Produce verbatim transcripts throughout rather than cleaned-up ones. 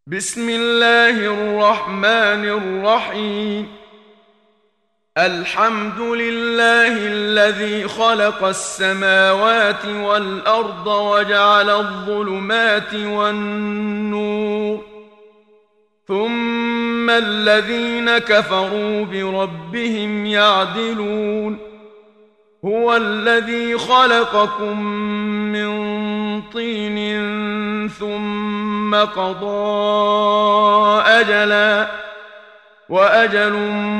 بسم الله الرحمن الرحيم. الحمد لله الذي خلق السماوات والأرض وجعل الظلمات والنور، ثم الذين كفروا بربهم يعدلون. هو الذي خلقكم من طين ثم قضى أجلا وأجل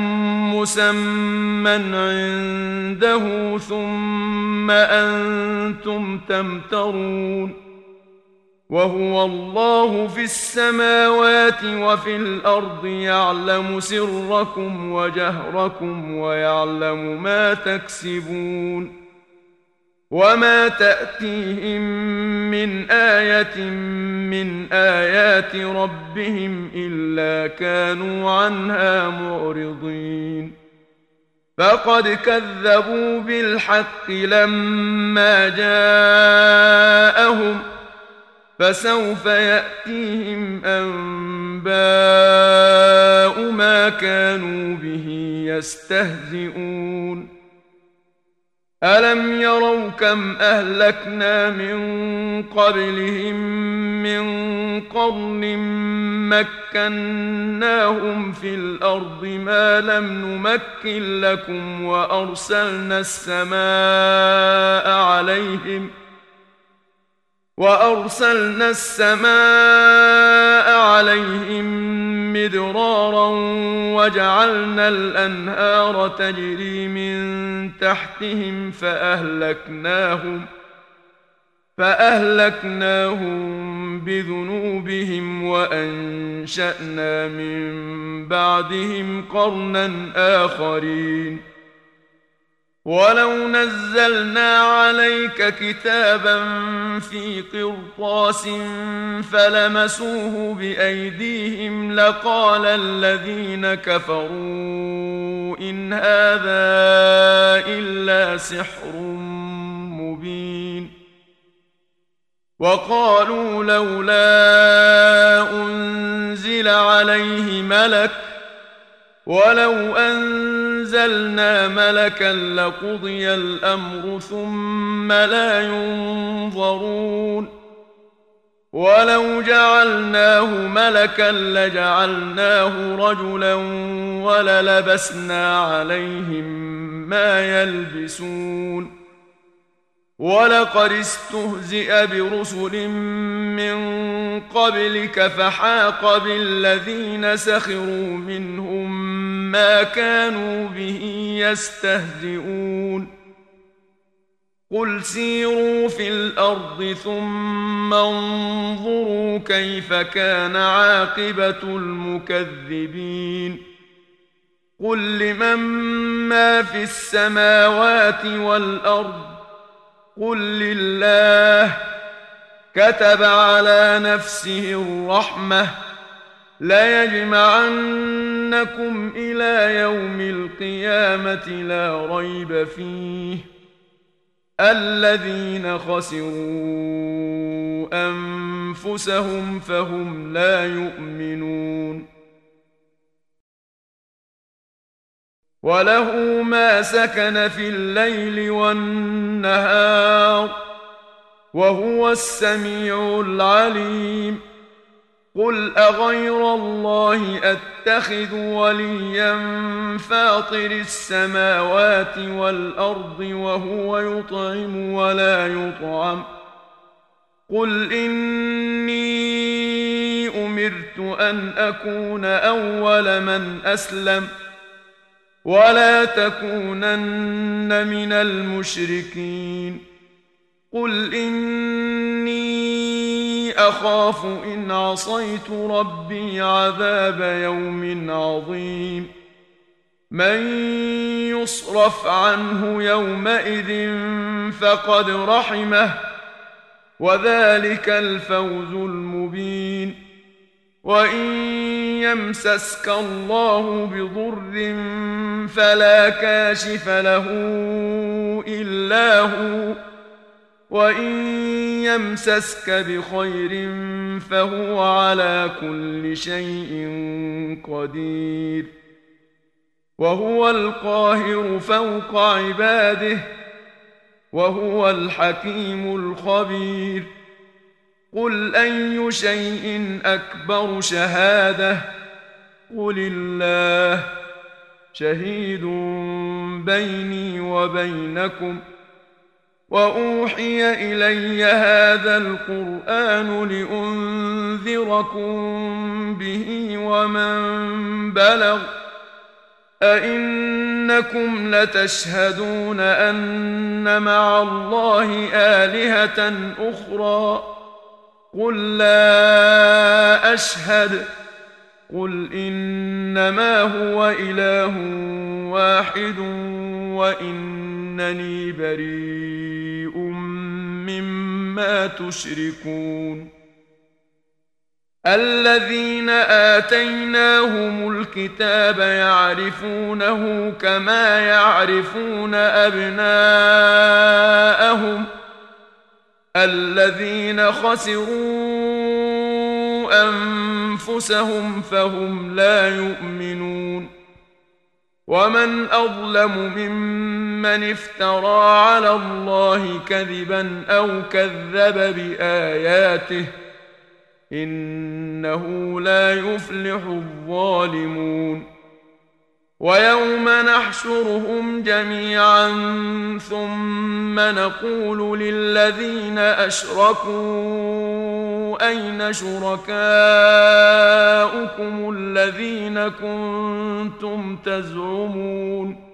مسمى عنده ثم أنتم تمترون. وهو الله في السماوات وفي الأرض يعلم سركم وجهركم ويعلم ما تكسبون. وما تأتيهم من آية من آيات ربهم إلا كانوا عنها معرضين. فقد كذبوا بالحق لما جاءهم، فسوف يأتيهم أنباء ما كانوا به يستهزئون. ألم يروا كم أهلكنا من قبلهم من قرن مكناهم في الأرض ما لم نمكن لكم، وأرسلنا السماء عليهم وأرسلنا السماء عليهم مدرارا وجعلنا الأنهار تجري من تحتهم فأهلكناهم فأهلكناهم بذنوبهم وأنشأنا من بعدهم قرنا آخرين. ولو نزلنا عليك كتابا في قرطاس فلمسوه بأيديهم لقال الذين كفروا إن هذا إلا سحر مبين. وقالوا لولا أنزل عليه ملك، ولو أنزلنا ملكا لقضي الأمر ثم لا ينظرون. ولو جعلناه ملكا لجعلناه رجلا وللبسنا عليهم ما يلبسون. ولقد استهزئ برسل من قبلك فحاق بالذين سخروا منهم ما كانوا به يستهزئون. قل سيروا في الأرض ثم انظروا كيف كان عاقبة المكذبين. قل لمن ما في السماوات والأرض قل لله. كتب على نفسه الرحمة ليجمعنكم إلى يوم القيامة لا ريب فيه. الذين خسروا أنفسهم فهم لا يؤمنون. وله ما سكن في الليل والنهار وهو السميع العليم. قل أغير الله أتخذ وليا فاطر السماوات والأرض وهو يطعم ولا يطعم. قل إني أمرت أن أكون أول من أسلم ولا تكونن من المشركين. قل إني أخاف إن عصيت ربي عذاب يوم عظيم. من يصرف عنه يومئذ فقد رحمه وذلك الفوز المبين. وإن يمسسك الله بضر فلا كاشف له إلا هو وإن يمسسك بخير فهو على كل شيء قدير وهو القاهر فوق عباده وهو الحكيم الخبير قل أي شيء أكبر شهادة قل الله شهيد بيني وبينكم وأوحي إلي هذا القرآن لأنذركم به ومن بلغ أئنكم لتشهدون أن مع الله آلهة أخرى قل لا أشهد قل إنما هو إله واحد وإنني بريء مما تشركون الذين آتيناهم الكتاب يعرفونه كما يعرفون أبناءهم الذين خسروا أنفسهم فهم لا يؤمنون ومن أظلم ممن افترى على الله كذبا أو كذب بآياته إنه لا يفلح الظالمون ويوم نحشرهم جميعا ثم نقول للذين أشركوا أين شركاؤكم الذين كنتم تزعمون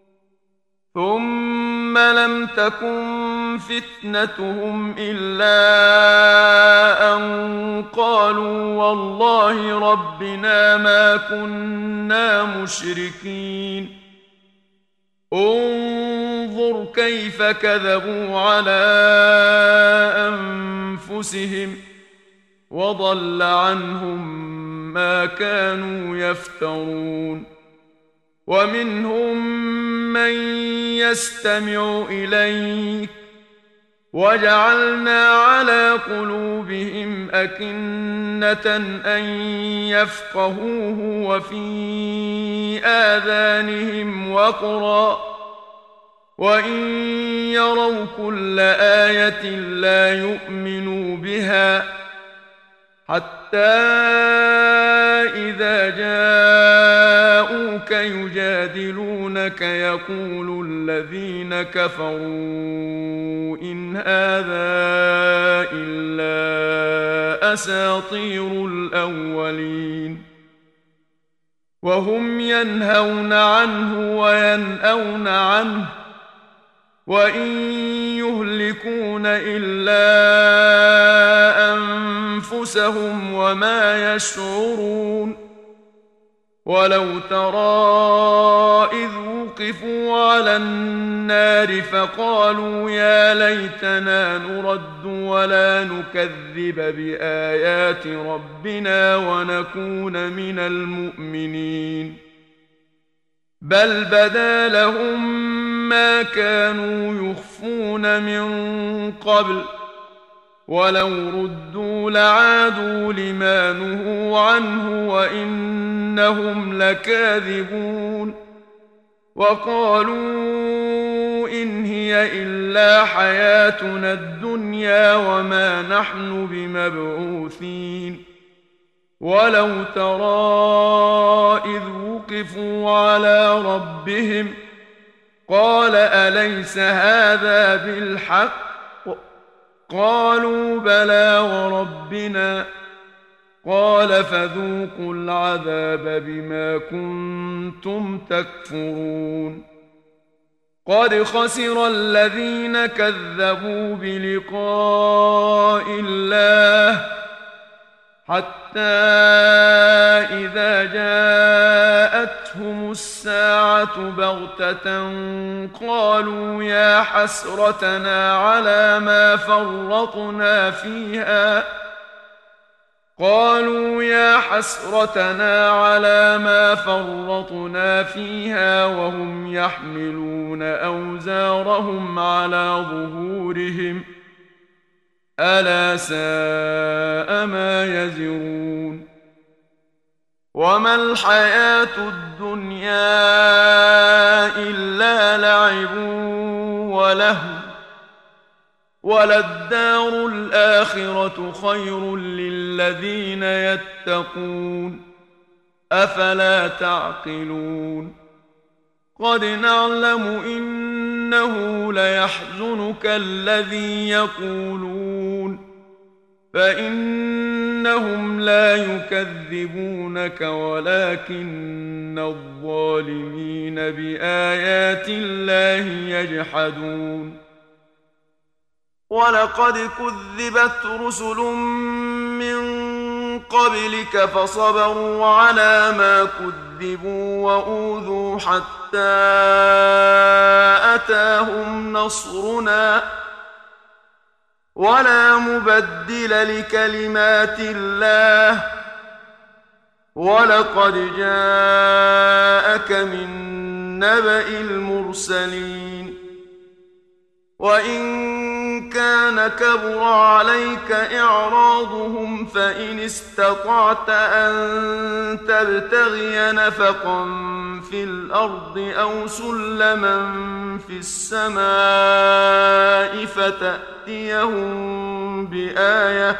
ثم لم تكن فتنتهم إلا أن قالوا والله ربنا ما كنا مشركين انظر كيف كذبوا على أنفسهم وضل عنهم ما كانوا يفترون ومنهم من يستمع إليك وجعلنا على قلوبهم أكنة أن يفقهوه وفي آذانهم وقرا وإن يروا كل آية لا يؤمنوا بها حتى إذا جاءوك يجادلونك يقول الذين كفروا إن هذا إلا أساطير الأولين وهم ينهون عنه وينأون عنه وإن يهلكون إلا أنفسهم وما يشعرون ولو ترى إذ وقفوا على النار فقالوا يا ليتنا نرد ولا نكذب بآيات ربنا ونكون من المؤمنين بل بدا لهم ما كانوا يخفون من قبل ولو ردوا لعادوا لما نهوا عنه وإنهم لكاذبون وقالوا إن هي إلا حياتنا الدنيا وما نحن بمبعوثين ولو ترى إذ وقفوا على ربهم قال أليس هذا بالحق قالوا بلى وربنا قال فذوقوا العذاب بما كنتم تكفرون قد خسر الذين كذبوا بلقاء الله حتى إذا جاءتهم الساعة بغتة قالوا يا حسرتنا على ما فرطنا فيها قالوا يا حسرتنا على ما فرطنا فيها وهم يحملون أوزارهم على ظهورهم ألا ساء ما يزرون وما الحياة الدنيا إلا لعب ولهو وللدار الآخرة خير للذين يتقون أفلا تعقلون قد نعلم إنه ليحزنك الذي يقولون فإنهم لا يكذبونك ولكن الظالمين بآيات الله يجحدون ولقد كذبت رسل من قبلك فصبروا على ما كذبوا وأوذوا حتى أتاهم نصرنا ولا مبدل لكلمات الله ولقد جاءك من نبأ المرسلين وإن كان كبر عليك إعراضهم فإن استطعت أن تبتغي نفقا في الأرض أو سلما في السماء فتأتيهم بآية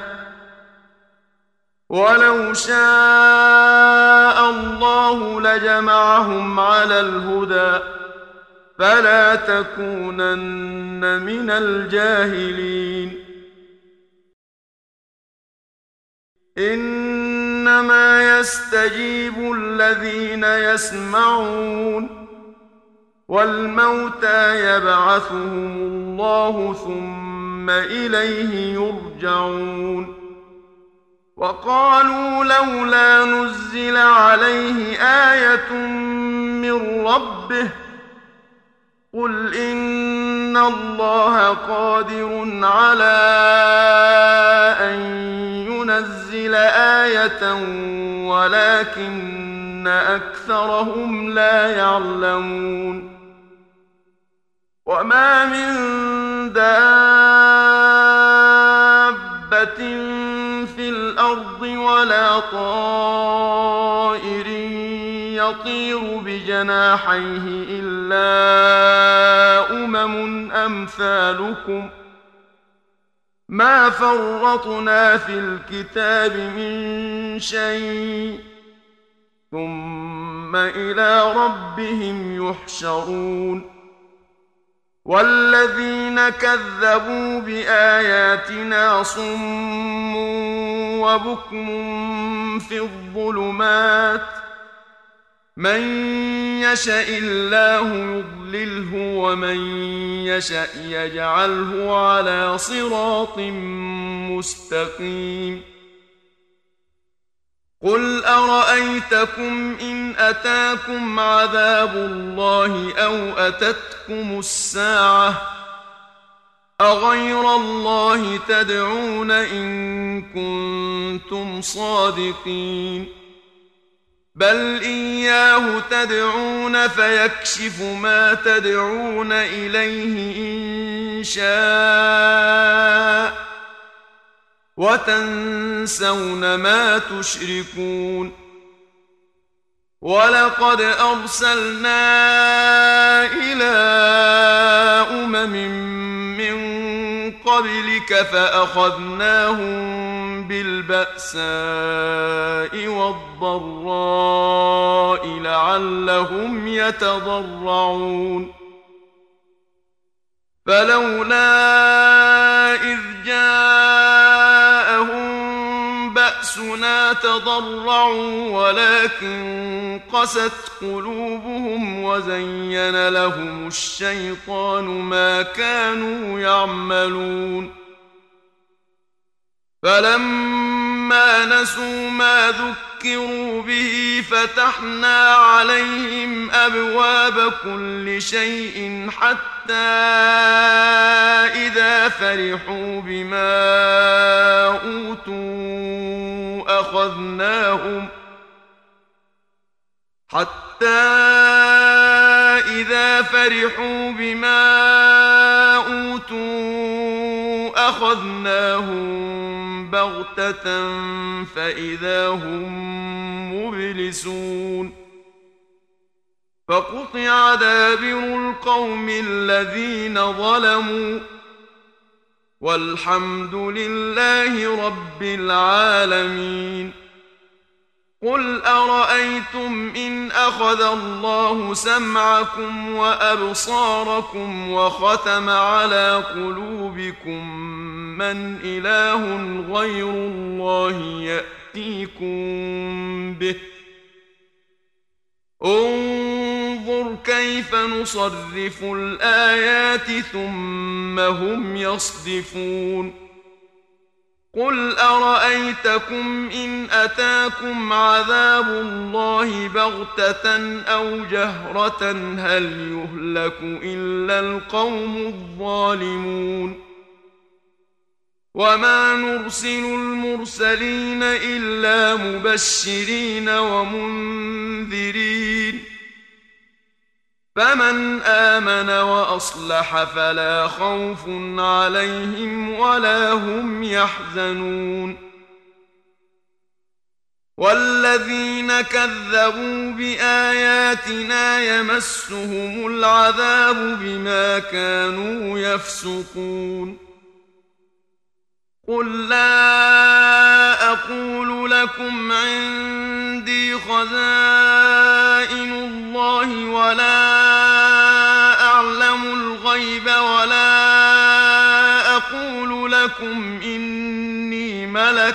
ولو شاء الله لجمعهم على الهدى فلا تكونن من الجاهلين إنما يستجيب الذين يسمعون والموتى يبعثهم الله ثم إليه يرجعون وقالوا لولا نزل عليه آية من ربه قل إن الله قادر على أن ينزل آية ولكن أكثرهم لا يعلمون وما من دابة في الأرض ولا طائر يطير بجناحيه إلا أمم أمثالكم ما فرطنا في الكتاب من شيء ثم إلى ربهم يحشرون والذين كذبوا بآياتنا صم وبكم في الظلمات من يشاء الله يضلله ومن يشاء يجعله على صراط مستقيم قل أرأيتكم إن أتاكم عذاب الله أو أتتكم الساعة أغير الله تدعون إن كنتم صادقين بل إياه تدعون فيكشف ما تدعون إليه إن شاء وتنسون ما تشركون ولقد أرسلنا إلى أمم من قبلك فأخذناهم بالبأساء والضراء لعلهم يتضرعون فلولا إذ جاءهم بأسنا تضرعوا ولكن قست قلوبهم وزين لهم الشيطان ما كانوا يعملون فلما نسوا ما ذكروا به فتحنا عليهم أبواب كل شيء حتى إذا فرحوا بما أوتوا أخذناهم حتى إذا فرحوا بما أوتوا أخذناهم بغتة فإذا هم مبلسون فقطع دابر القوم الذين ظلموا والحمد لله رب العالمين. قل أرأيتم إن أخذ الله سمعكم وأبصاركم وختم على قلوبكم من إله غير الله يأتيكم به؟ انظر كيف نصرف الآيات ثم هم يصدفون. قل أرأيتكم إن أتاكم عذاب الله بغتة أو جهرة هل يهلك إلا القوم الظالمون؟ وما نرسل المرسلين إلا مبشرين ومنذرين فمن آمن وأصلح فلا خوف عليهم ولا هم يحزنون. والذين كذبوا بآياتنا يمسهم العذاب بما كانوا يفسقون. قل لا أقول لكم عندي خزائن الله ولا أعلم الغيب ولا أقول لكم إني ملك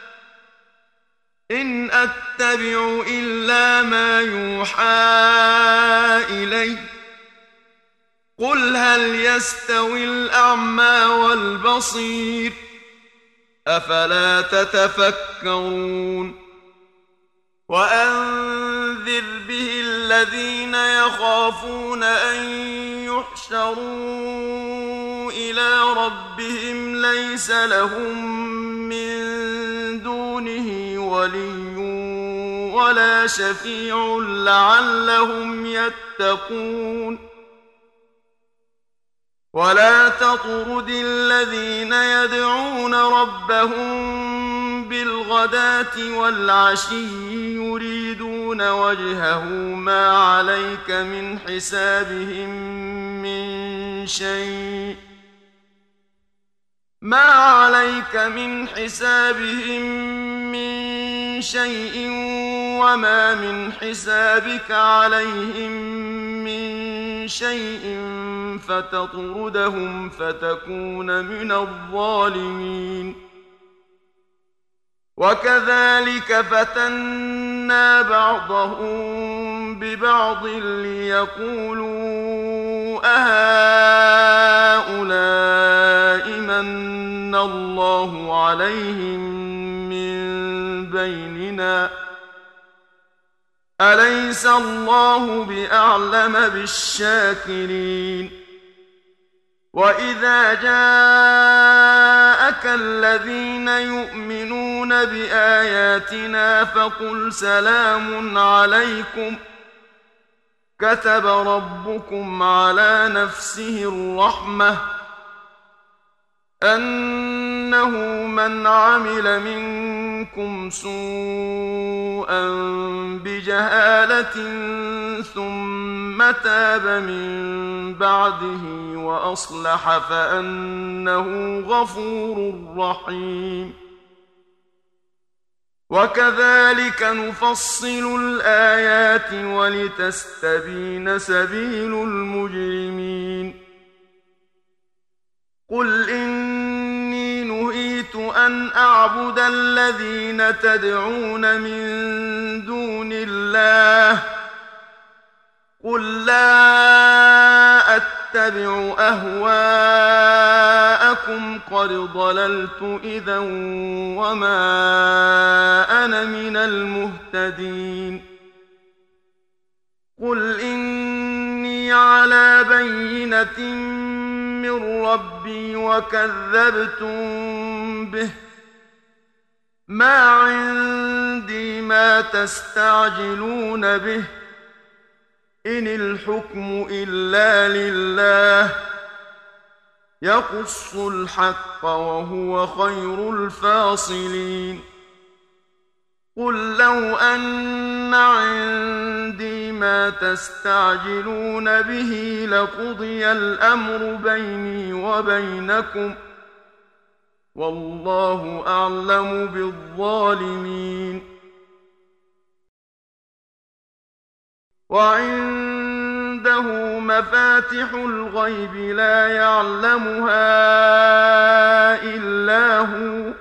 إن أتبع إلا ما يوحى إلي. قل هل يستوي الأعمى والبصير أفلا تتفكرون. وأنذر به الذين يخافون أن يحشروا إلى ربهم ليس لهم من دونه ولي ولا شفيع لعلهم يتقون. ولا تطرد الذين يدعون ربهم بالغداة والعشي يريدون وجهه ما عليك من حسابهم من شيء ما عليك من حسابهم من شيء وما من حسابك عليهم من شيء فتطردهم فتكون من الظالمين. وكذلك فتنا بعضهم ببعض ليقولوا أهؤلاء من الله عليهم من بيننا أليس الله بأعلم بالشاكرين. وإذا جاءك الذين يؤمنون بآياتنا فقل سلام عليكم كتب ربكم على نفسه الرحمة أنه من عمل منكم سوءا بجهالة ثم تاب من بعده وأصلح فأنه غفور رحيم. وكذلك نفصل الآيات ولتستبين سبيل المجرمين. قل إني نهيت أن أعبد الذين تدعون من دون الله قل لا أتبع أهواءكم قد ضللت إذا وما أنا من المهتدين. قل إني على بينة من ربي وكذبتم به ما عندي ما تستعجلون به إن الحكم إلا لله يقص الحق وهو خير الفاصلين قل لو أن عندي ما تستعجلون به لقضي الأمر بيني وبينكم والله أعلم بالظالمين وعنده مفاتح الغيب لا يعلمها إلا هو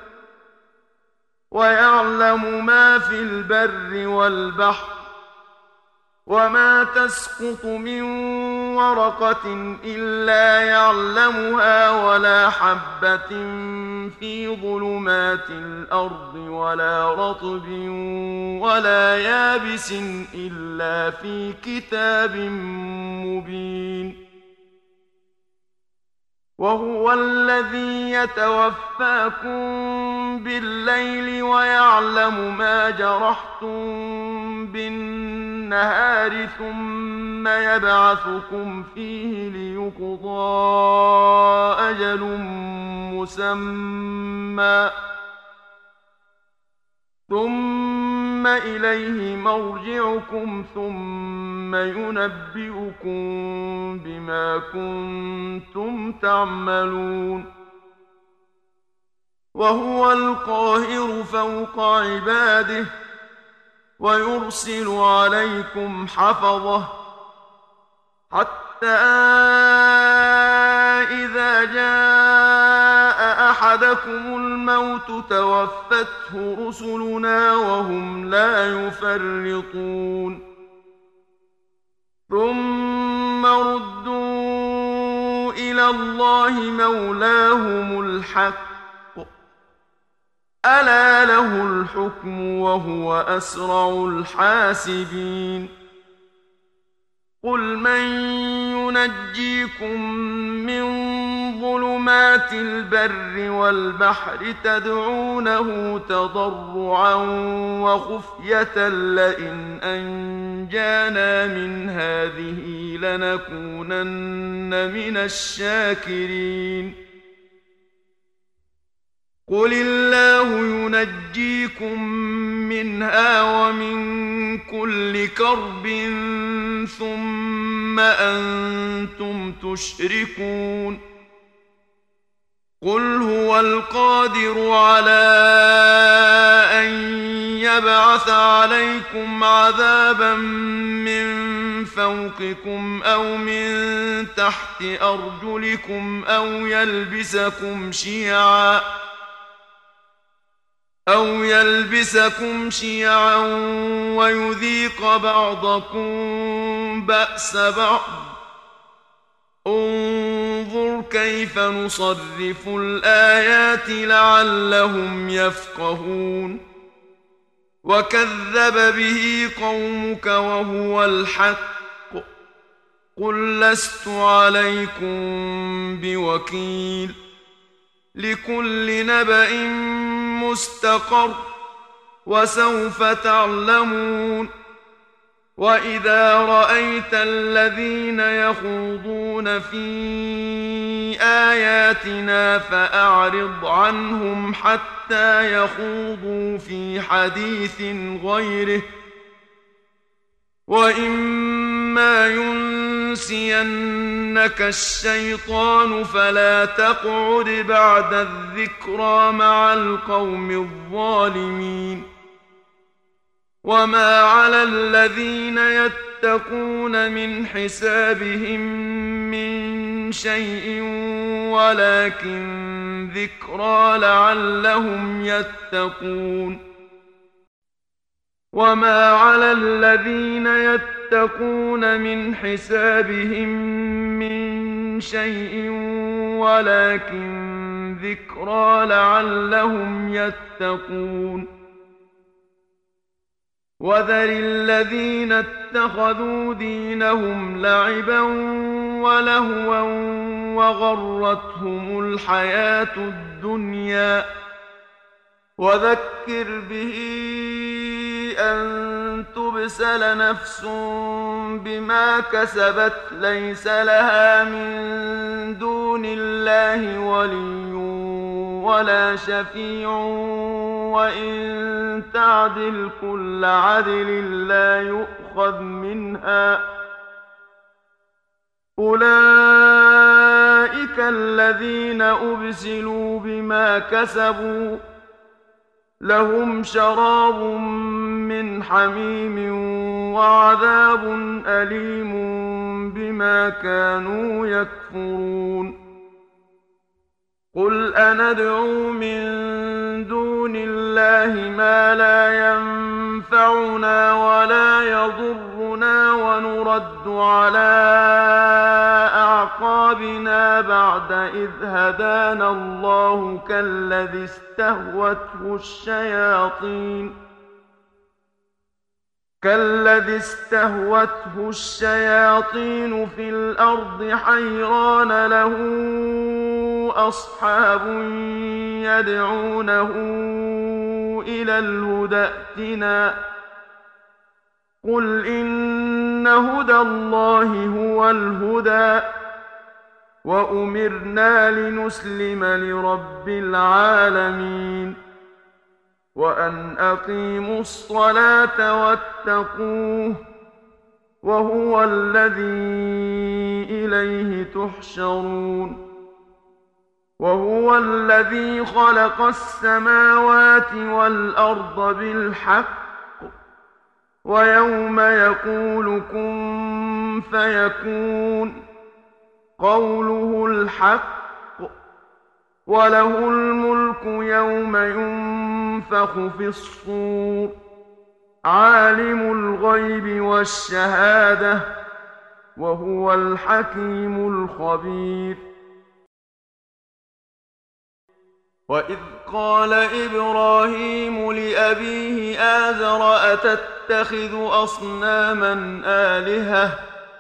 ويعلم ما في البر والبحر وما تسقط من ورقة إلا يعلمها ولا حبة في ظلمات الأرض ولا رطب ولا يابس إلا في كتاب مبين وهو الذي يتوفاكم بالليل ويعلم ما جرحتم بالنهار ثم يبعثكم فيه ليقضى أجل مسمى ثم إليه مرجعكم ثم ينبئكم بما كنتم تعملون وهو القاهر فوق عباده ويرسل عليكم حفظه حتى إذا جاء أحدكم الموت توفته رسلنا وهم لا يفرطون ثم ردوا إلى الله مولاهم الحق ألا له الحكم وهو أسرع الحاسبين قل من ينجيكم من ظلمات البر والبحر تدعونه تضرعا وخفية لئن أنجانا من هذه لنكونن من الشاكرين قل الله ينجيكم منها ومن كل كرب ثم أنتم تشركون قل هو القادر على أن يبعث عليكم عذابا من فوقكم أو من تحت أرجلكم أو يلبسكم شيعا أو يلبسكم شيعا ويذيق بعضكم بأس بعض انظر كيف نصرف الآيات لعلهم يفقهون وكذب به قومك وهو الحق قل لست عليكم بوكيل لكل نبأ مستقر وسوف تعلمون وإذا رأيت الذين يخوضون في آياتنا فأعرض عنهم حتى يخوضوا في حديث غيره وإما ينسينك الشيطان فلا تقعد بعد الذكرى مع القوم الظالمين وما على الذين يتقون من حسابهم من شيء ولكن ذكرى لعلهم يتقون وما على الذين يتقون من حسابهم من شيء ولكن ذكرى لعلهم يتقون وذر الذين اتخذوا دينهم لعبا ولهوا وغرتهم الحياة الدنيا وذكر به أن تبسل نفس بما كسبت ليس لها من دون الله ولي ولا شفيع وإن تعدل كل عدل لا يؤخذ منها أولئك الذين أبسلوا بما كسبوا لهم شراب من حميم وعذاب أليم بما كانوا يكفرون قل أندعو من دون الله ما لا ينفعنا ولا يضرنا ونرد على أعقابنا بعد إذ هدانا الله كالذي استهوته الشياطين كالذي استهوته الشياطين في الأرض حيران له أصحاب يدعونه إلى الهدى ائتنا قل إن هدى الله هو الهدى وأمرنا لنسلم لرب العالمين وأن أقيموا الصلاة واتقوه وهو الذي إليه تحشرون وهو الذي خلق السماوات والأرض بالحق ويوم يقول كن فيكون قوله الحق وله الملك يوم ينفخ في الصور عالم الغيب والشهادة وهو الحكيم الخبير وإذ قال إبراهيم لأبيه آزر أتتخذ أصناما آلهة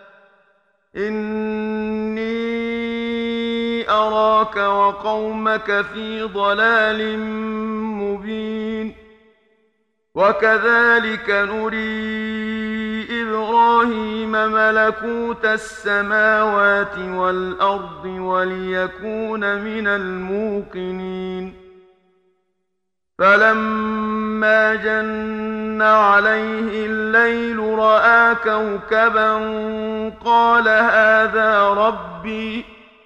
إني أراك وقومك في ضلال مبين وكذلك نري إبراهيم ملكوت السماوات والأرض وليكون من الموقنين فلما جن عليه الليل رأى كوكبا قال هذا ربي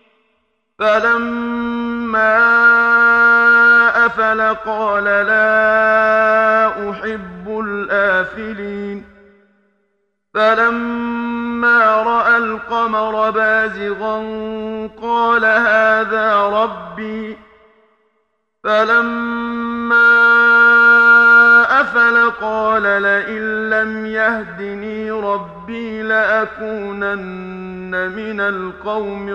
فلما أفل قال لا أحب الآفلين فلما رأى القمر بازغا قال هذا ربي فلما أفل قال لئن لم يهدني ربي لأكونن من القوم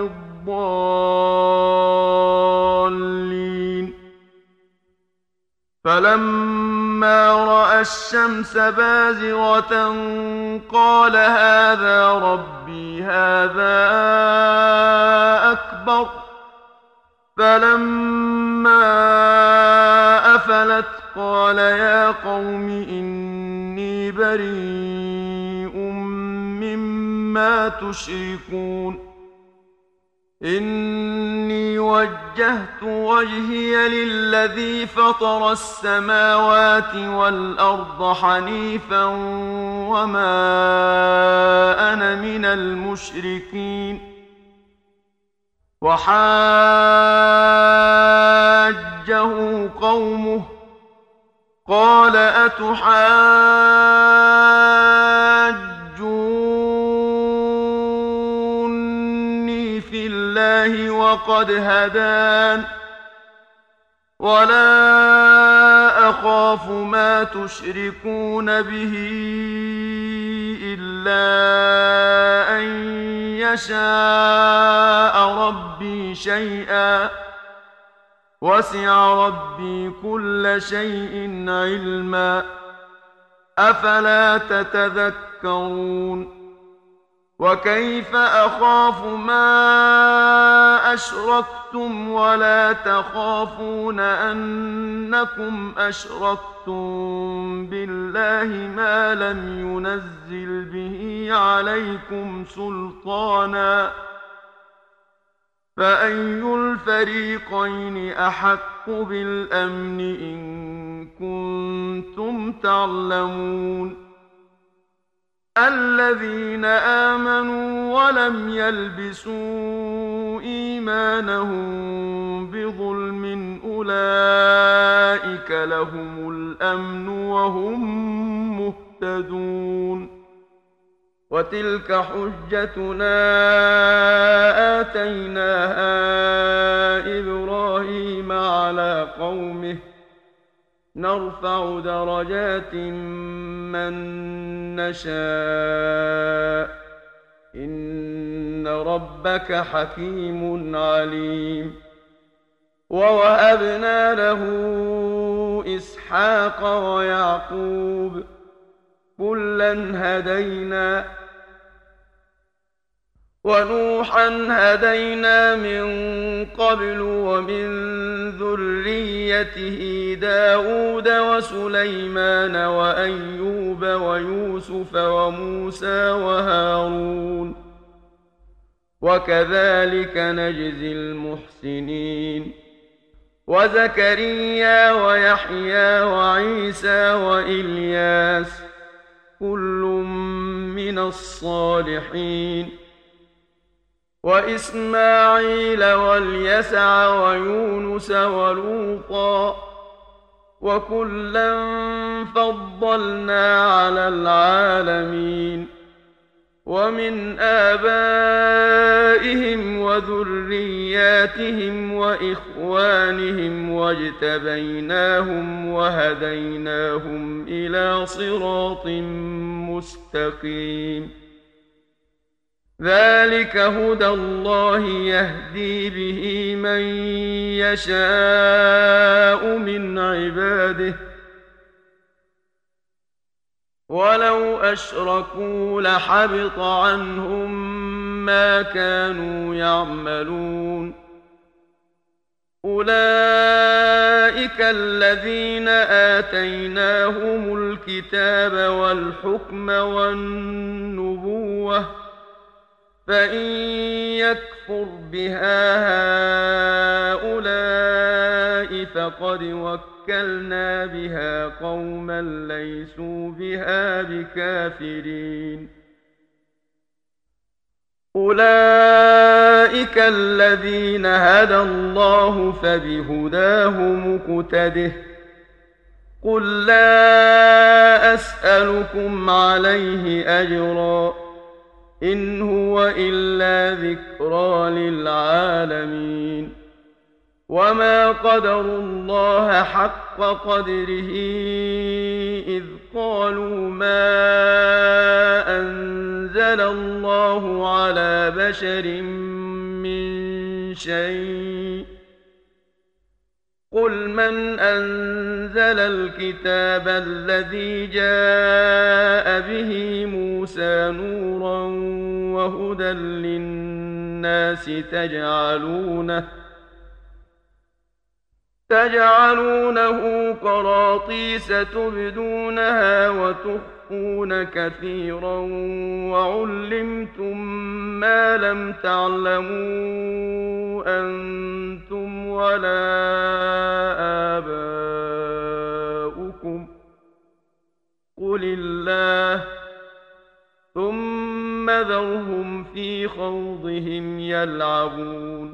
الضالين فلما رأى الشمس بازغة قال هذا ربي هذا أكبر فلما أفلت قال يا قوم إني بريء مما تشركون إني وجهت وجهي للذي فطر السماوات والأرض حنيفا وما أنا من المشركين وحاجه قومه قال أتحاجوني في الله وقد هدان ولا أخاف ما تشركون به إلا أن يشاء ربي شيئا وسع ربي كل شيء علما أفلا تتذكرون وكيف أخاف ما أشركتم ولا تخافون أنكم أشركتم بالله ما لم ينزل به عليكم سلطانا فأي الفريقين أحق بالأمن إن كنتم تعلمون الذين آمنوا ولم يلبسوا إيمانهم بظلم أولئك لهم الأمن وهم مهتدون وتلك حجتنا آتيناها إبراهيم على قومه نرفع درجات من نشاء إن ربك حكيم عليم ووهبنا له إسحاق ويعقوب كلا هدينا ونوحا هدينا من قبل ومن ذريته داود وسليمان وأيوب ويوسف وموسى وهارون وكذلك نجزي المحسنين وزكريا ويحيى وعيسى وإلياس كل من الصالحين وإسماعيل واليسع ويونس ولوطا وكلا فضلنا على العالمين ومن آبائهم وذرياتهم وإخوانهم واجتبيناهم وهديناهم إلى صراط مستقيم ذلك هدى الله يهدي به من يشاء من عباده ولو أشركوا لحبط عنهم ما كانوا يعملون أولئك الذين آتيناهم الكتاب والحكم والنبوة فإن يكفر بها هؤلاء فقد وكلنا بها قوما ليسوا بها بكافرين أولئك الذين هدى الله فبهداه مقتده قل لا أسألكم عليه أجرا إن هو إلا ذكرى للعالمين وما قدروا الله حق قدره إذ قالوا ما أنزل الله على بشر من شيء قل من أنزل الكتاب الذي جاء به موسى نورا وهدى للناس تجعلونه تجعلونه قراطيس تبدونها وتخفون كثيرا وعلمتم ما لم تعلموا أنتم ولا آباؤكم قل الله ثم ذرهم في خوضهم يلعبون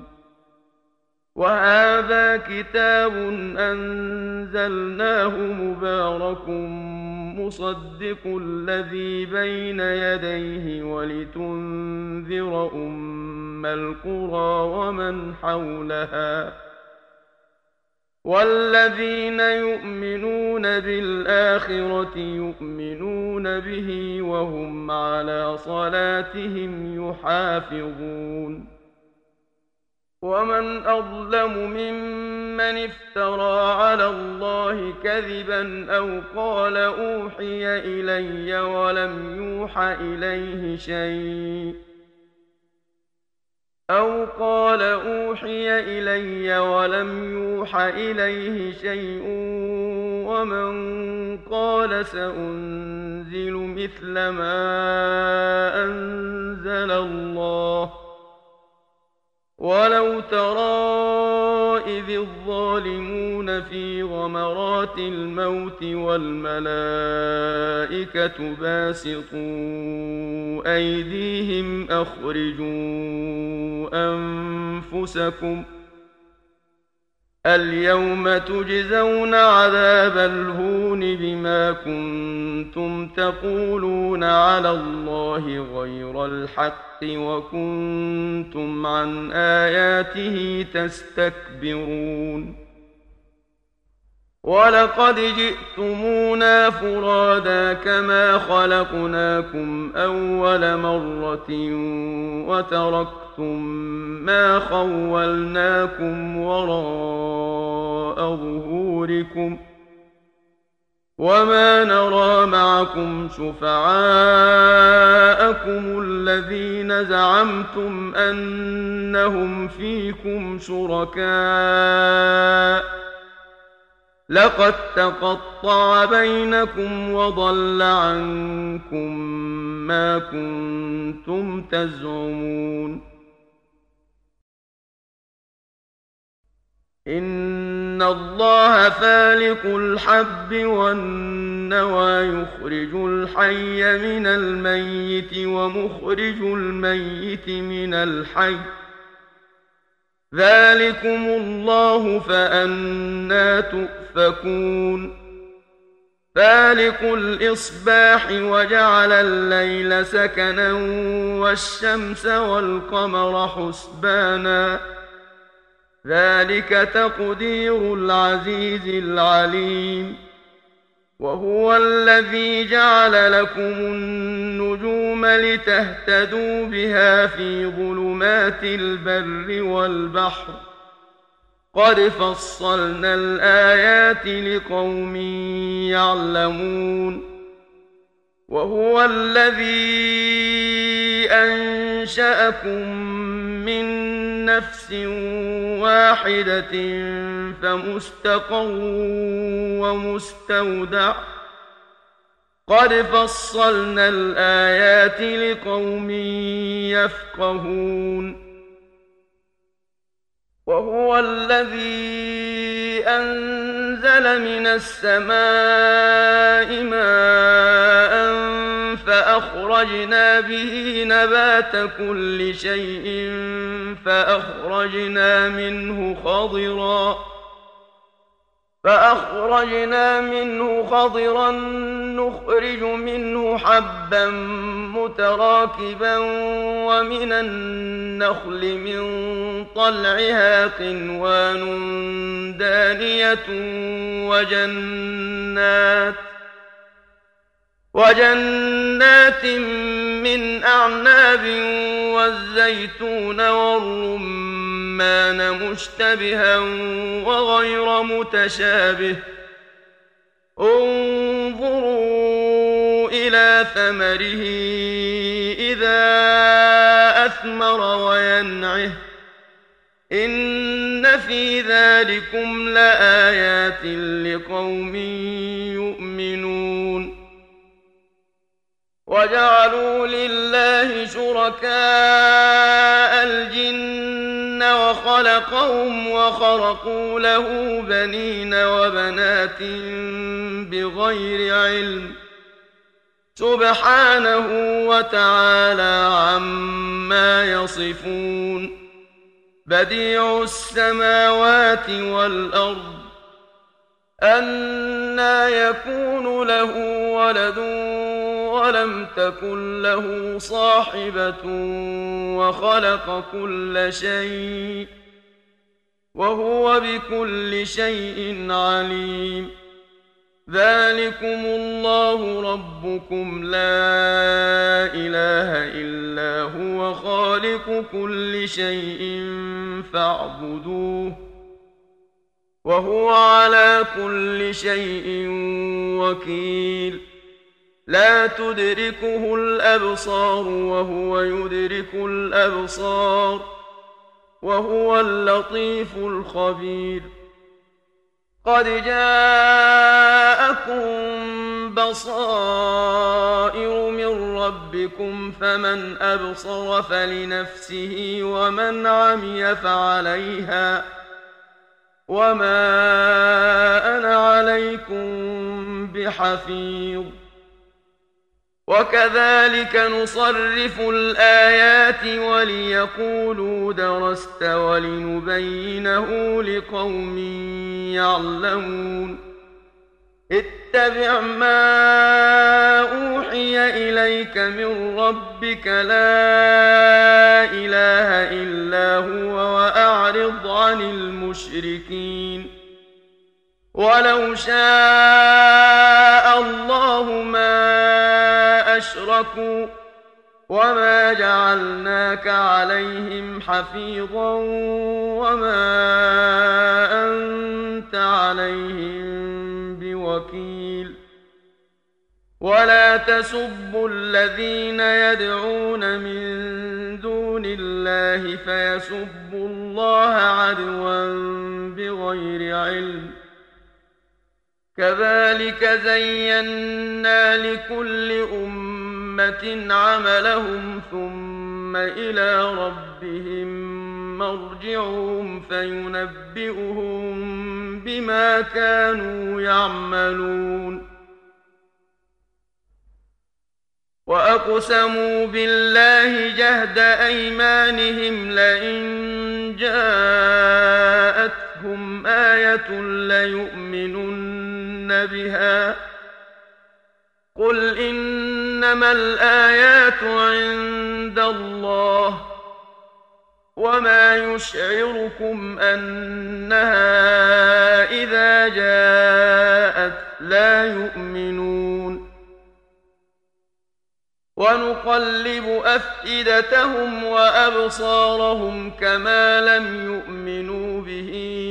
وهذا كتاب أنزلناه مبارك مصدق الذي بين يديه ولتنذر أم القرى ومن حولها والذين يؤمنون بالآخرة يؤمنون به وهم على صلاتهم يحافظون ومن أظلم ممن افترى على الله كذبا أو قال أوحي إلي ولم يوح إليه شيء أو قال أوحي إلي ولم يوح إليه شيء ومن قال سأنزل مثل ما أنزل الله ولو ترى إذ الظالمون في غمرات الموت والملائكة باسطوا أيديهم أخرجوا أنفسكم اليوم تجزون عذاب الهون بما كنتم تقولون على الله غير الحق وكنتم عن آياته تستكبرون ولقد جئتمونا فرادا كما خلقناكم أول مرة وتركتم ما خولناكم وراء ظهوركم وما نرى معكم شفعاءكم الذين زعمتم أنهم فيكم شركاء لقد تقطع بينكم وضل عنكم ما كنتم تزعمون إن الله فالق الحب والنوى يخرج الحي من الميت ومخرج الميت من الحي ذلكم الله فأنى تؤفكون فالق الإصباح وجعل الليل سكنا والشمس والقمر حسبانا ذلك تقدير العزيز العليم وهو الذي جعل لكم النجوم لتهتدوا بها في ظلمات البر والبحر قد فصلنا الآيات لقوم يعلمون وهو الذي أنشأكم من نفس واحدة فمستقر ومستودع قد فصلنا الآيات لقوم يفقهون وهو الذي أنزل من السماء ماء فأخرجنا به نبات كل شيء فأخرجنا منه خضرا فأخرجنا منه خضرا نخرج منه حبا متراكبا ومن النخل من طلعها قنوان دانية وجنات وجنات من أعناب والزيتون والرمان مشتبها وغير متشابه انظروا إلى ثمره إذا أثمر وينعه إن في ذلكم لآيات لقوم يؤمنون وجعلوا لله شركاء الجن وخلقهم وخرقوا له بنين وبنات بغير علم سبحانه وتعالى عما يصفون بديع السماوات والأرض أنى يكون له ولد ولم تكن له صاحبة وخلق كل شيء وهو بكل شيء عليم ذلكم الله ربكم لا إله إلا هو خالق كل شيء فاعبدوه وهو على كل شيء وكيل لا تدركه الأبصار وهو يدرك الأبصار وهو اللطيف الخبير قد جاءكم بصائر من ربكم فمن أبصر فلنفسه ومن عمي فعليها وما أنا عليكم بحفيظ وكذلك نصرف الآيات وليقولوا درست ولنبينه لقوم يعلمون اتبع ما أوحي إليك من ربك لا إله إلا هو وأعرض عن المشركين ولو شاء الله ما أشركوا وما جعلناك عليهم حفيظا وما أنت عليهم بوكيل ولا تسبوا الذين يدعون من دون الله فيسبوا الله عدوا بغير علم كذلك زينا لكل أمة عملهم ثم إلى ربهم مرجعهم فينبئهم بما كانوا يعملون وأقسموا بالله جهد أيمانهم لئن جاءتهم آية ليؤمنن بها قل إنما الآيات عند الله وما يشعركم أنها إذا جاءت لا يؤمنون ونقلب أفئدتهم وأبصارهم كما لم يؤمنوا به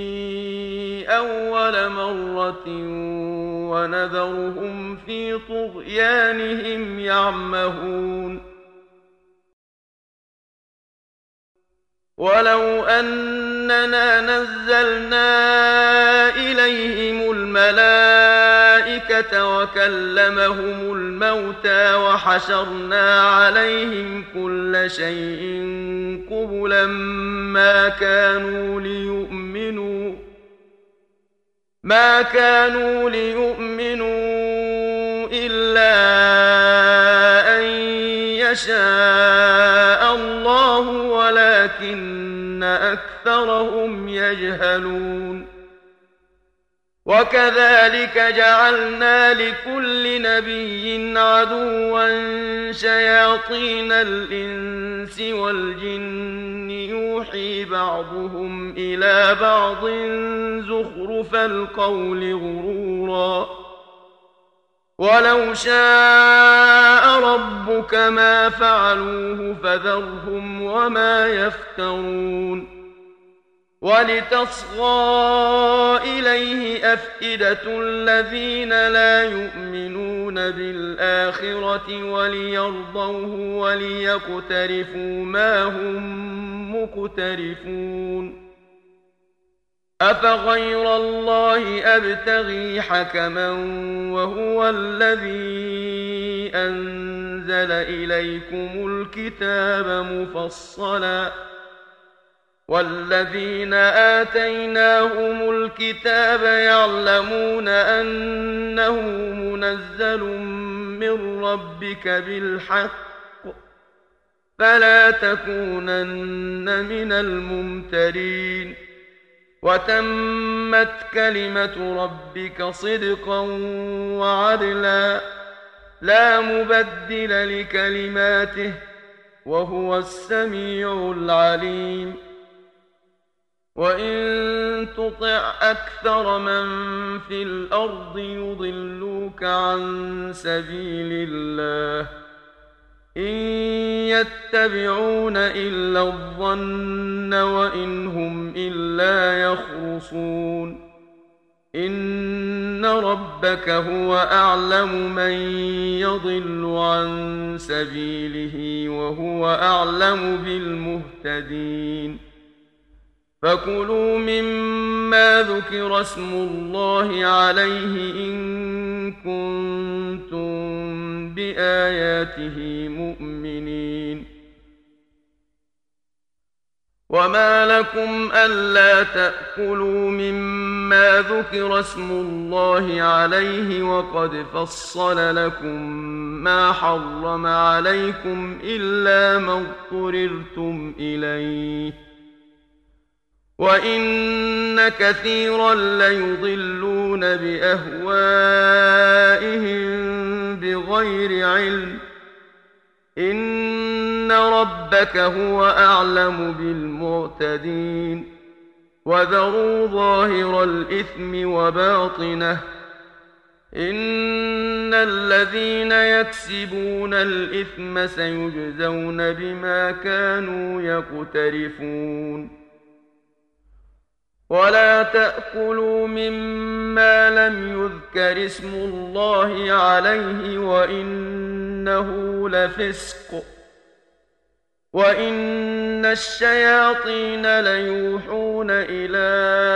أول مرة ونذرهم في طغيانهم يعمهون ولو أننا نزلنا إليهم الملائكة وكلمهم الموتى وحشرنا عليهم كل شيء قبلا ما كانوا ليؤمنوا ما كانوا ليؤمنوا إلا أن يشاء الله ولكن أكثرهم يجهلون وكذلك جعلنا لكل نبي عدوا شياطين الإنس والجن يوحي بعضهم إلى بعض زخرف القول غرورا ولو شاء ربك ما فعلوه فذرهم وما يفترون ولتصغى إليه أفئدة الذين لا يؤمنون بالآخرة وليرضوه وليقترفوا ما هم مقترفون أفغير الله أبتغي حكما وهو الذي أنزل إليكم الكتاب مفصلا والذين آتيناهم الكتاب يعلمون أنه منزل من ربك بالحق فلا تكونن من الممترين وتمت كلمة ربك صدقا وعدلا لا مبدل لكلماته وهو السميع العليم وإن تطع أكثر من في الأرض يضلوك عن سبيل الله إن يتبعون إلا الظن وإن هم إلا يخرصون إن ربك هو أعلم من يضل عن سبيله وهو أعلم بالمهتدين فكلوا مما ذكر اسم الله عليه إن كنتم بآياته مؤمنين وما لكم ألا تأكلوا مما ذكر اسم الله عليه وقد فصل لكم ما حرم عليكم إلا ما اضطررتم إليه وإن كثيرا ليضلون بأهوائهم بغير علم إن ربك هو أعلم بالمعتدين وذروا ظاهر الإثم وباطنه إن الذين يكسبون الإثم سيجزون بما كانوا يقترفون ولا تأكلوا مما لم يذكر اسم الله عليه وإنه لفسق وإن الشياطين ليوحون إلى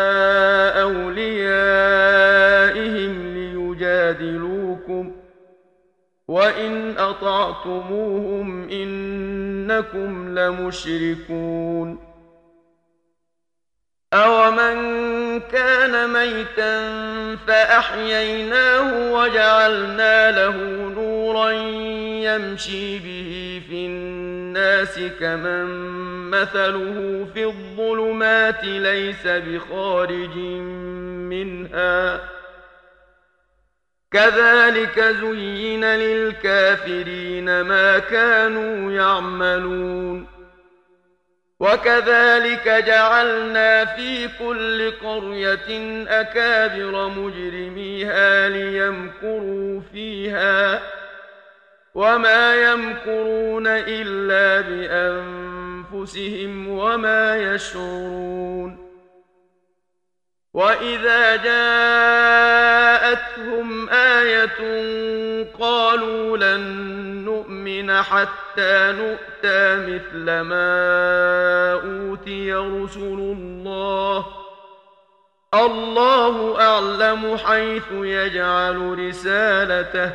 أوليائهم ليجادلوكم وإن أطعتموهم إنكم لمشركون أَوَمَنْ كَانَ مَيْتًا فَأَحْيَيْنَاهُ وَجَعَلْنَا لَهُ نُورًا يَمْشِي بِهِ فِي النَّاسِ كَمَنْ مَثَلُهُ فِي الظُّلُمَاتِ لَيْسَ بِخَارِجٍ مِنْهَا كَذَلِكَ زُيِّنَ لِلْكَافِرِينَ مَا كَانُوا يَعْمَلُونَ وكذلك جعلنا في كل قرية أكابر مجرميها ليمكروا فيها وما يمكرون إلا بأنفسهم وما يشعرون وإذا جاءتهم آية قالوا لن نؤمن حتى نؤتى مثل ما أوتي رسل الله الله أعلم حيث يجعل رسالته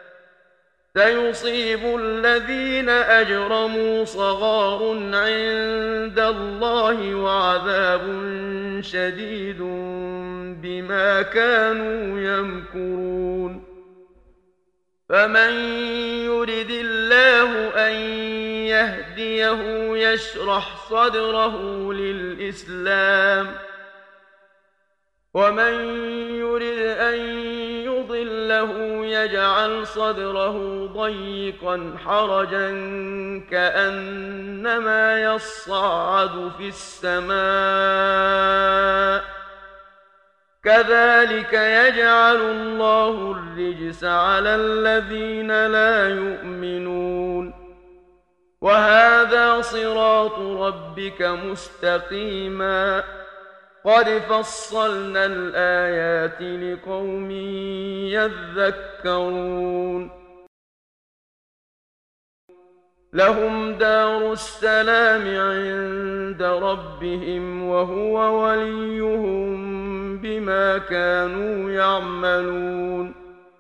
سيصيب الذين أجرموا صغار عند الله وعذاب شديد بما كانوا يمكرون فمن يرد الله أن يهديه يشرح صدره للإسلام ومن يرد أن يضله يجعل صدره ضيقا حرجا كأنما يصعد في السماء كذلك يجعل الله الرجس على الذين لا يؤمنون وهذا صراط ربك مستقيما قد فصلنا الآيات لقوم يذكرون لهم دار السلام عند ربهم وهو وليهم بما كانوا يعملون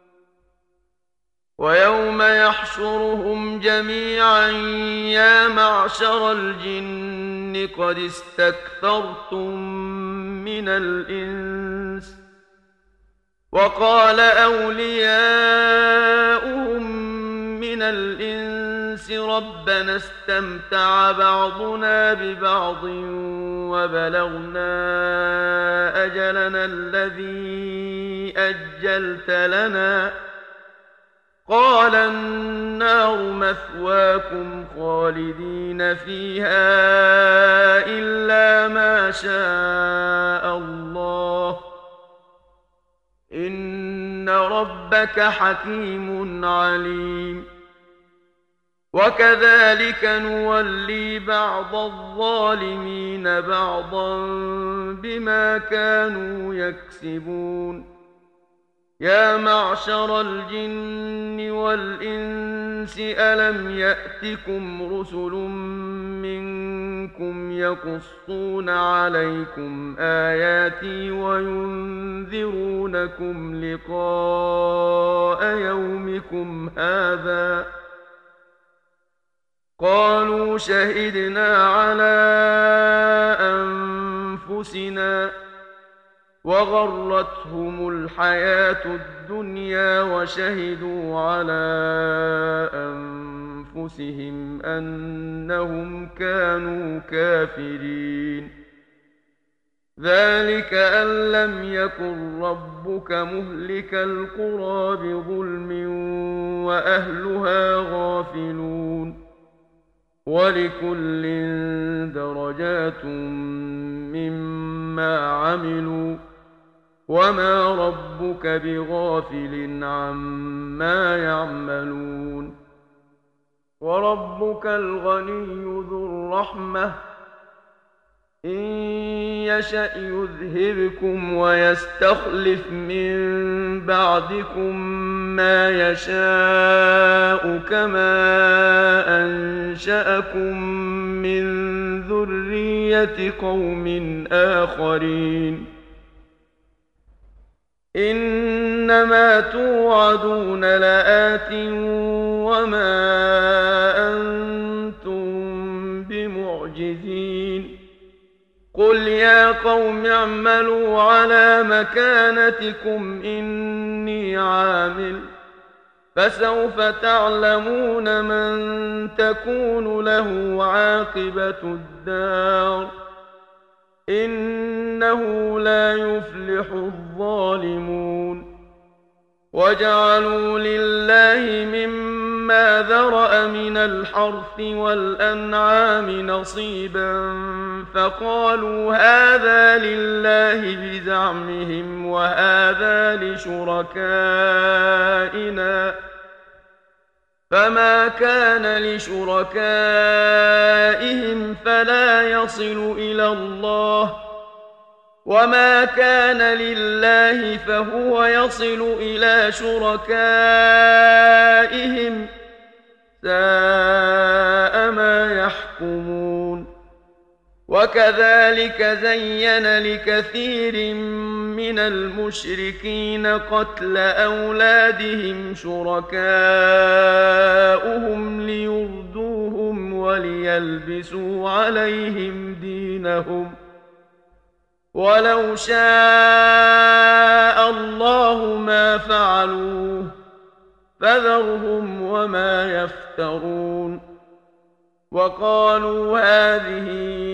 ويوم يحشرهم جميعا يا معشر الجن قد استكثرتم من الإنس وقال أولياؤهم من الإنس ربنا استمتع بعضنا ببعض وبلغنا أجلنا الذي أجلت لنا قال النار مثواكم خالدين فيها إلا ما شاء الله إن ربك حكيم عليم. وكذلك نولي بعض الظالمين بعضا بما كانوا يكسبون. يا معشر الجن والإنس ألم يأتكم رسل منكم يقصون عليكم آياتي وينذرونكم لقاء يومكم هذا؟ قالوا شهدنا على أنفسنا وغرتهم الحياة الدنيا وشهدوا على أنفسهم أنهم كانوا كافرين. ذلك أن لم يكن ربك مهلك القرى بظلم وأهلها غافلون. ولكل درجات مما عملوا وما ربك بغافل عما يعملون. وربك الغني ذو الرحمة إن يشأ يذهبكم ويستخلف من بعدكم ما يشاء كما أنشأكم من ذرية قوم آخرين. إنما توعدون لآت وما أنتم بمعجزين. قل يا قوم اعملوا على مكانتكم إني عامل فسوف تعلمون من تكون له عاقبة الدار إنه لا يفلح الظالمون. وجعلوا لله مما ذرأ من الحرث والأنعام نصيبا فقالوا هذا لله بزعمهم وهذا لشركائنا فما كان لشركائهم فلا يصل إلى الله وما كان لله فهو يصل إلى شركائهم ساء ما يحكمون. وكذلك زين لكثير من المشركين قتل أولادهم شركاؤهم ليردوهم وليلبسوا عليهم دينهم ولو شاء الله ما فعلوه فذرهم وما يفترون. وقالوا هذه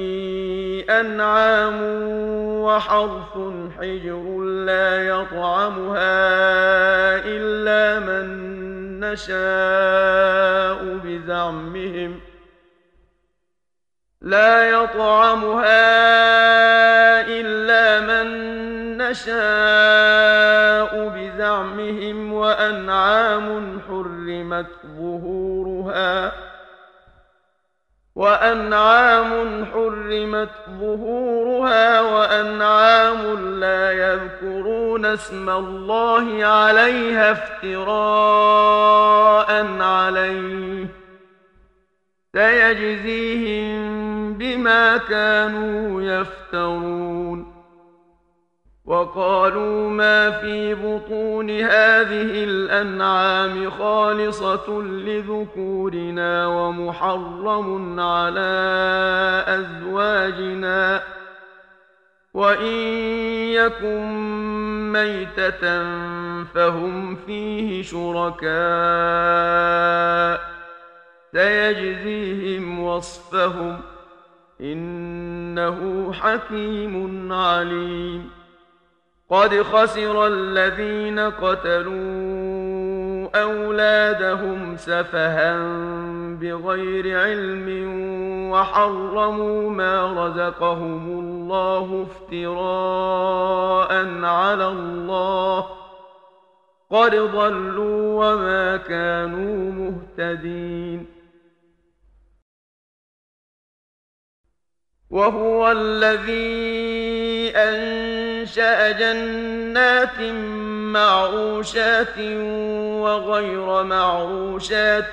أنعام وحرث حجر لا يطعمها إلا من نشاء بزعمهم لا يطعمها إلا من نشاء بزعمهم وأنعام حرمت ظهورها وأنعام حرمت ظهورها وأنعام لا يذكرون اسم الله عليها افتراء عليه سيجزيهم بما كانوا يفترون. وقالوا ما في بطون هذه الأنعام خالصة لذكورنا ومحرم على أزواجنا وإن يكن ميتة فهم فيه شركاء سيجزيهم وصفهم إنه حكيم عليم. قد خسر الذين قتلوا أولادهم سفها بغير علم وحرموا ما رزقهم الله افتراء على الله قد ضلوا وما كانوا مهتدين. وهو الذي أنشأ جنات معروشات وغير معروشات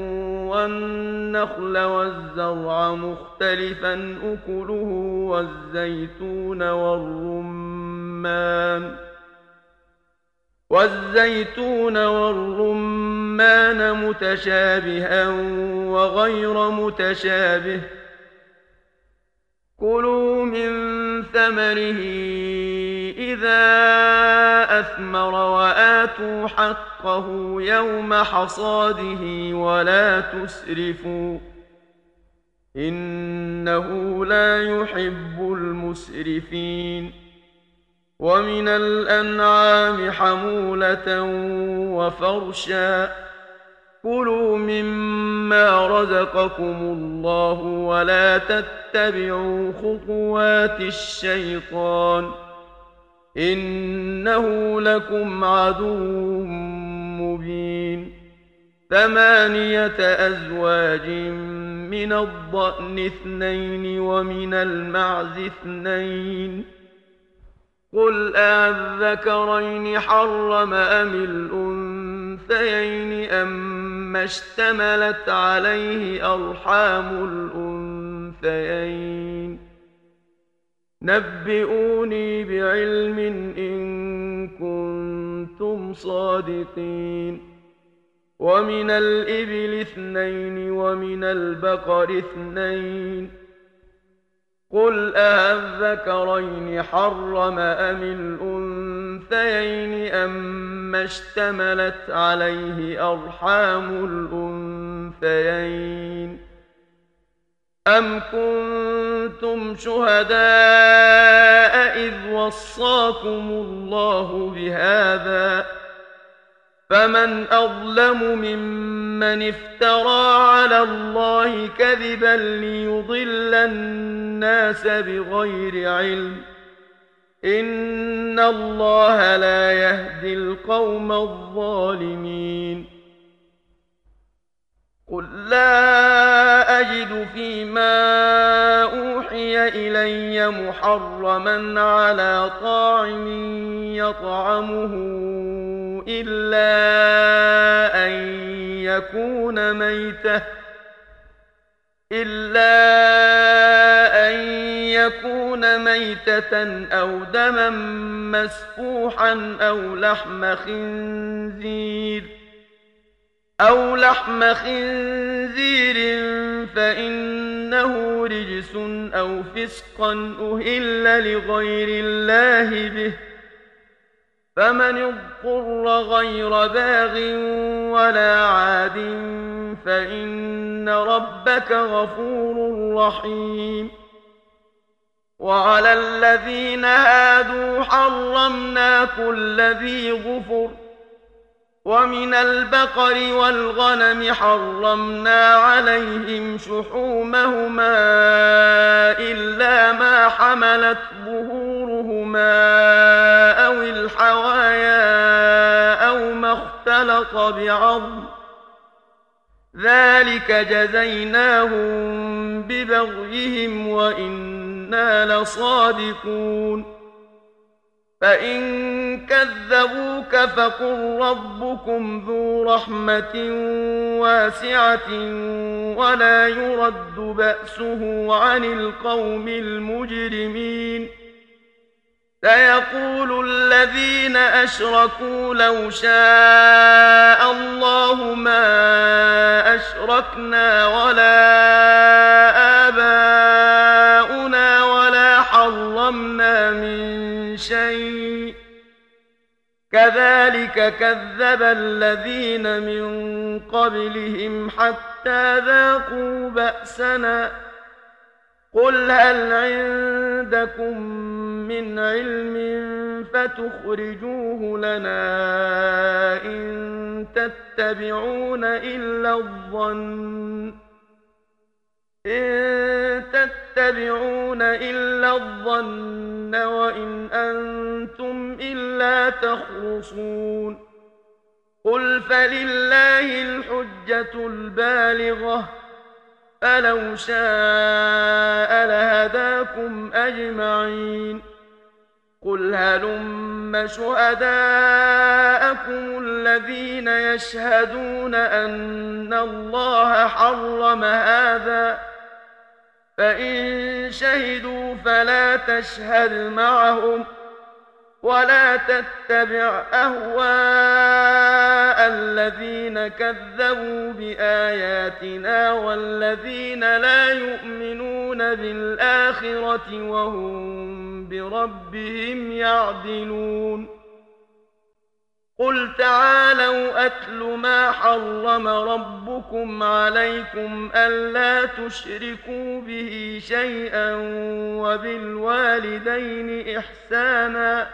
والنخل والزرع مختلفا أكله والزيتون والرمان والزيتون والرمان متشابها وغير متشابه كلوا من ثمره إذا أثمر وآتوا حقه يوم حصاده ولا تسرفوا إنه لا يحب المسرفين. ومن الأنعام حمولة وفرشا كلوا مما رزقكم الله ولا تتبعوا خطوات الشيطان إنه لكم عدو مبين. ثمانية أزواج من الضأن اثنين ومن المعز اثنين قل أذكرين حرم أم الأنثيين أما اشتملت عليه أرحام الأنثيين نبئوني بعلم إن كنتم صادقين. ومن الإبل اثنين ومن البقر اثنين قل أذكرين حرم أم الأنثيين أما اشتملت عليه أرحام الأنثيين أم كنتم شهداء إذ وصاكم الله بهذا فمن أظلم ممن افترى على الله كذبا ليضل الناس بغير علم إن الله لا يهدي القوم الظالمين. قل لا أجد فيما أوحي إلي محرما على طاعم يطعمه إلا أن يكون ميتة إلا أن يكون ميتة أو دما مسفوحا أو لحم خنزير أو لحم خنزير فإنه رجس أو فسقا أهل لغير الله به فمن اضطر غير باغ ولا عاد فإن ربك غفور رحيم. وعلى الذين هادوا حرمنا كل ذي ظفر ومن البقر والغنم حرمنا عليهم شحومهما إلا ما حملت ظهورهما أو الحوايا أو ما اختلط بعظم ذلك جزيناهم ببغيهم وإنا لصادقون. فإن كذبوك فقل ربكم ذو رحمة واسعة ولا يرد بأسه عن القوم المجرمين. سيقول الذين أشركوا لو شاء الله ما أشركنا ولا آباؤنا ولا حرمنا من شيء كذلك كذب الذين من قبلهم حتى ذاقوا بأسنا قل هل عندكم من علم فتخرجوه لنا إن تتقوا تتبعون إلا الظن إن تتبعون إلا الظن وإن أنتم إلا تخرصون قل فلله الحجة البالغة فلو شاء لهداكم أجمعين قل هلم شهداءكم الذين يشهدون أن الله حرم هذا فإن شهدوا فلا تشهد معهم ولا تتبع أهواء الذين كذبوا بآياتنا والذين لا يؤمنون بالآخرة وهم بربهم يعدلون قل تعالوا أتل ما حرم ربكم عليكم ألا تشركوا به شيئا وبالوالدين إحسانا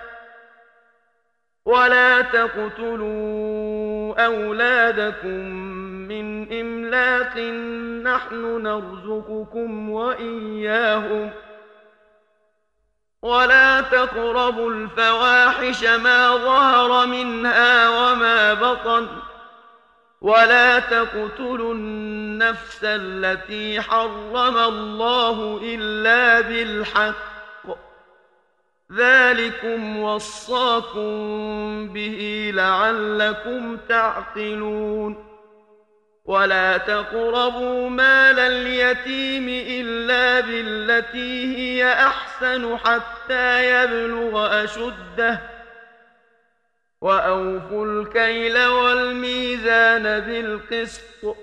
ولا تقتلوا أولادكم من إملاق نحن نرزقكم وإياهم ولا تقربوا الفواحش ما ظهر منها وما بطن ولا تقتلوا النفس التي حرم الله إلا بالحق ذلكم وصاكم به لعلكم تعقلون ولا تقربوا مال اليتيم إلا بالتي هي أحسن حتى يبلغ أشده وأوفوا الكيل والميزان بالقسط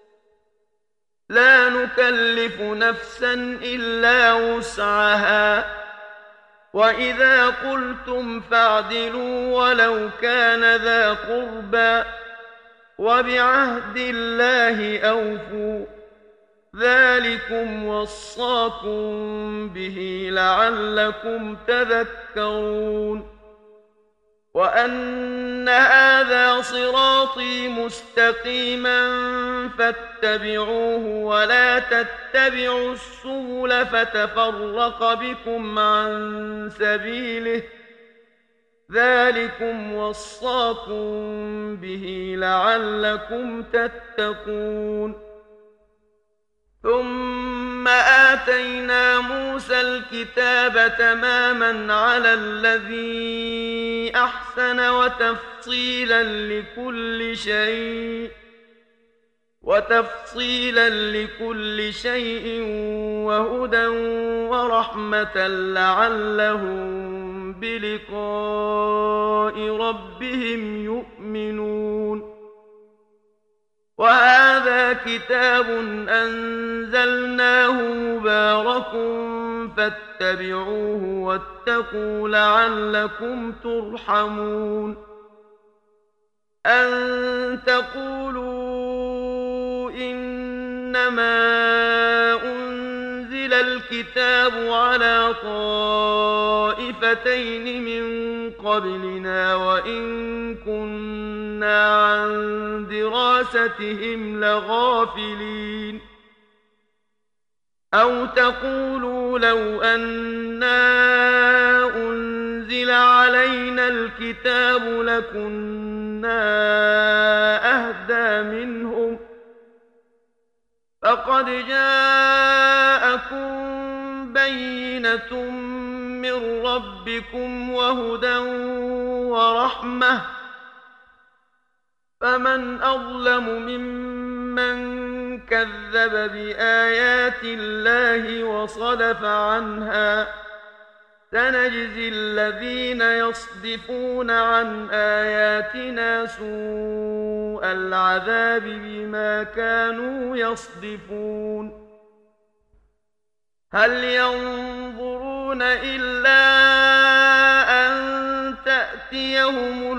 لا نكلف نفسا إلا وسعها وإذا قلتم فاعدلوا ولو كان ذا قربى وبعهد الله أوفوا ذلكم وصاكم به لعلكم تذكرون وأن هذا صراطي مستقيما فاتبعوه ولا تتبعوا السبل فتفرق بكم عن سبيله ذلكم وصاكم به لعلكم تتقون ثم آتينا موسى الكتاب تماما على الذي أحسن وتفصيلا لكل شيء وتفصيلا لكل شيء وهدى ورحمة لعلهم بلقاء ربهم يؤمنون وهذا كتاب أنزلناه مبارك فاتبعوه واتقوا لعلكم ترحمون أن تقولوا إنما أنزل الكتاب على طائفتين من قبلنا وإن كنا عن دراستهم لغافلين أو تقولوا لو أنا أنزل علينا الكتاب لكنا أهدى منهم فقد جاءكم بينة من ربكم وهدى ورحمة فمن أظلم ممن كذب بآيات الله وصدف عنها سنجزي الذين يصدفون عن آياتنا سوء العذاب بما كانوا يصدفون هل ينظرون إلا أن تأتيهم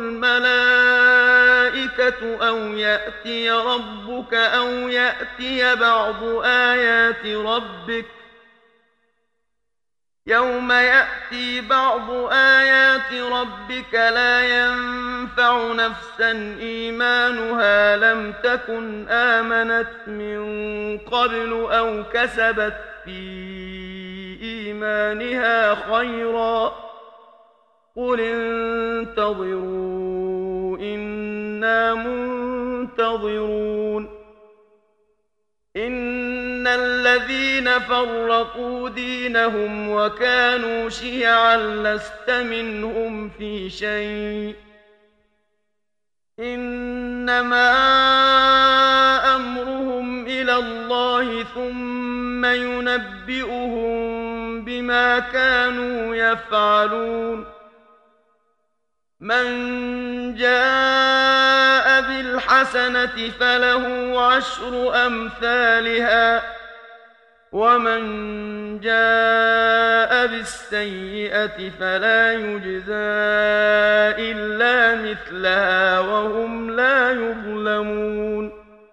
الملائكة أو يأتي ربك أو يأتي بعض آيات ربك يوم يأتي بعض آيات ربك لا ينفع نفسا إيمانها لم تكن آمنت من قبل أو كسبت في إيمانها خيرا قل انتظروا إنا منتظرون إن الذين فرقوا دينهم وكانوا شيعا لست منهم في شيء إنما أمرهم إلى الله ثم ينبئهم بما كانوا يفعلون من جاء بالحسنة فله عشر أمثالها ومن جاء بالسيئة فلا يجزى إلا مثلها وهم لا يظلمون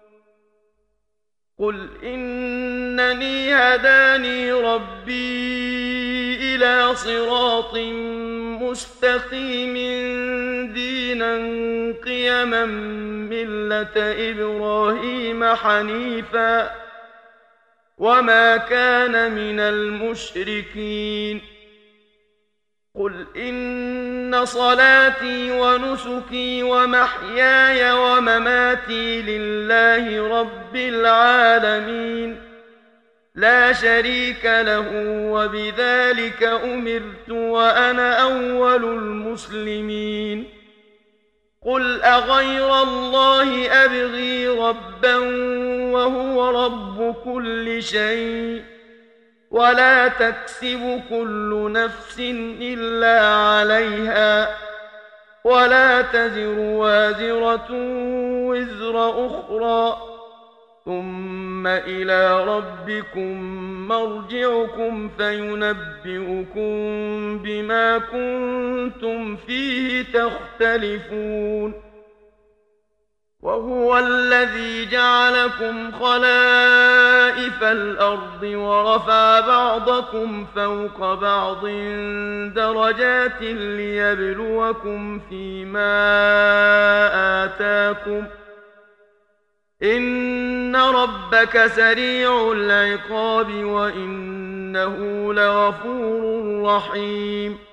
قل إنني هداني ربي إلى صراط مستقيم دينا قيما ملة إبراهيم حنيفا وما كان من المشركين قل إن صلاتي ونسكي ومحياي ومماتي لله رب العالمين لا شريك له وبذلك أمرت وأنا أول المسلمين قل أغير الله أبغي ربا وهو رب كل شيء ولا تكسب كل نفس إلا عليها ولا تزر وازرة وزر أخرى ثم إلى ربكم مرجعكم فينبئكم بما كنتم فيه تختلفون وهو الذي جعلكم خلائف الأرض ورفع بعضكم فوق بعض درجات ليبلوكم فيما آتاكم إن ربك سريع العقاب وإنه لغفور رحيم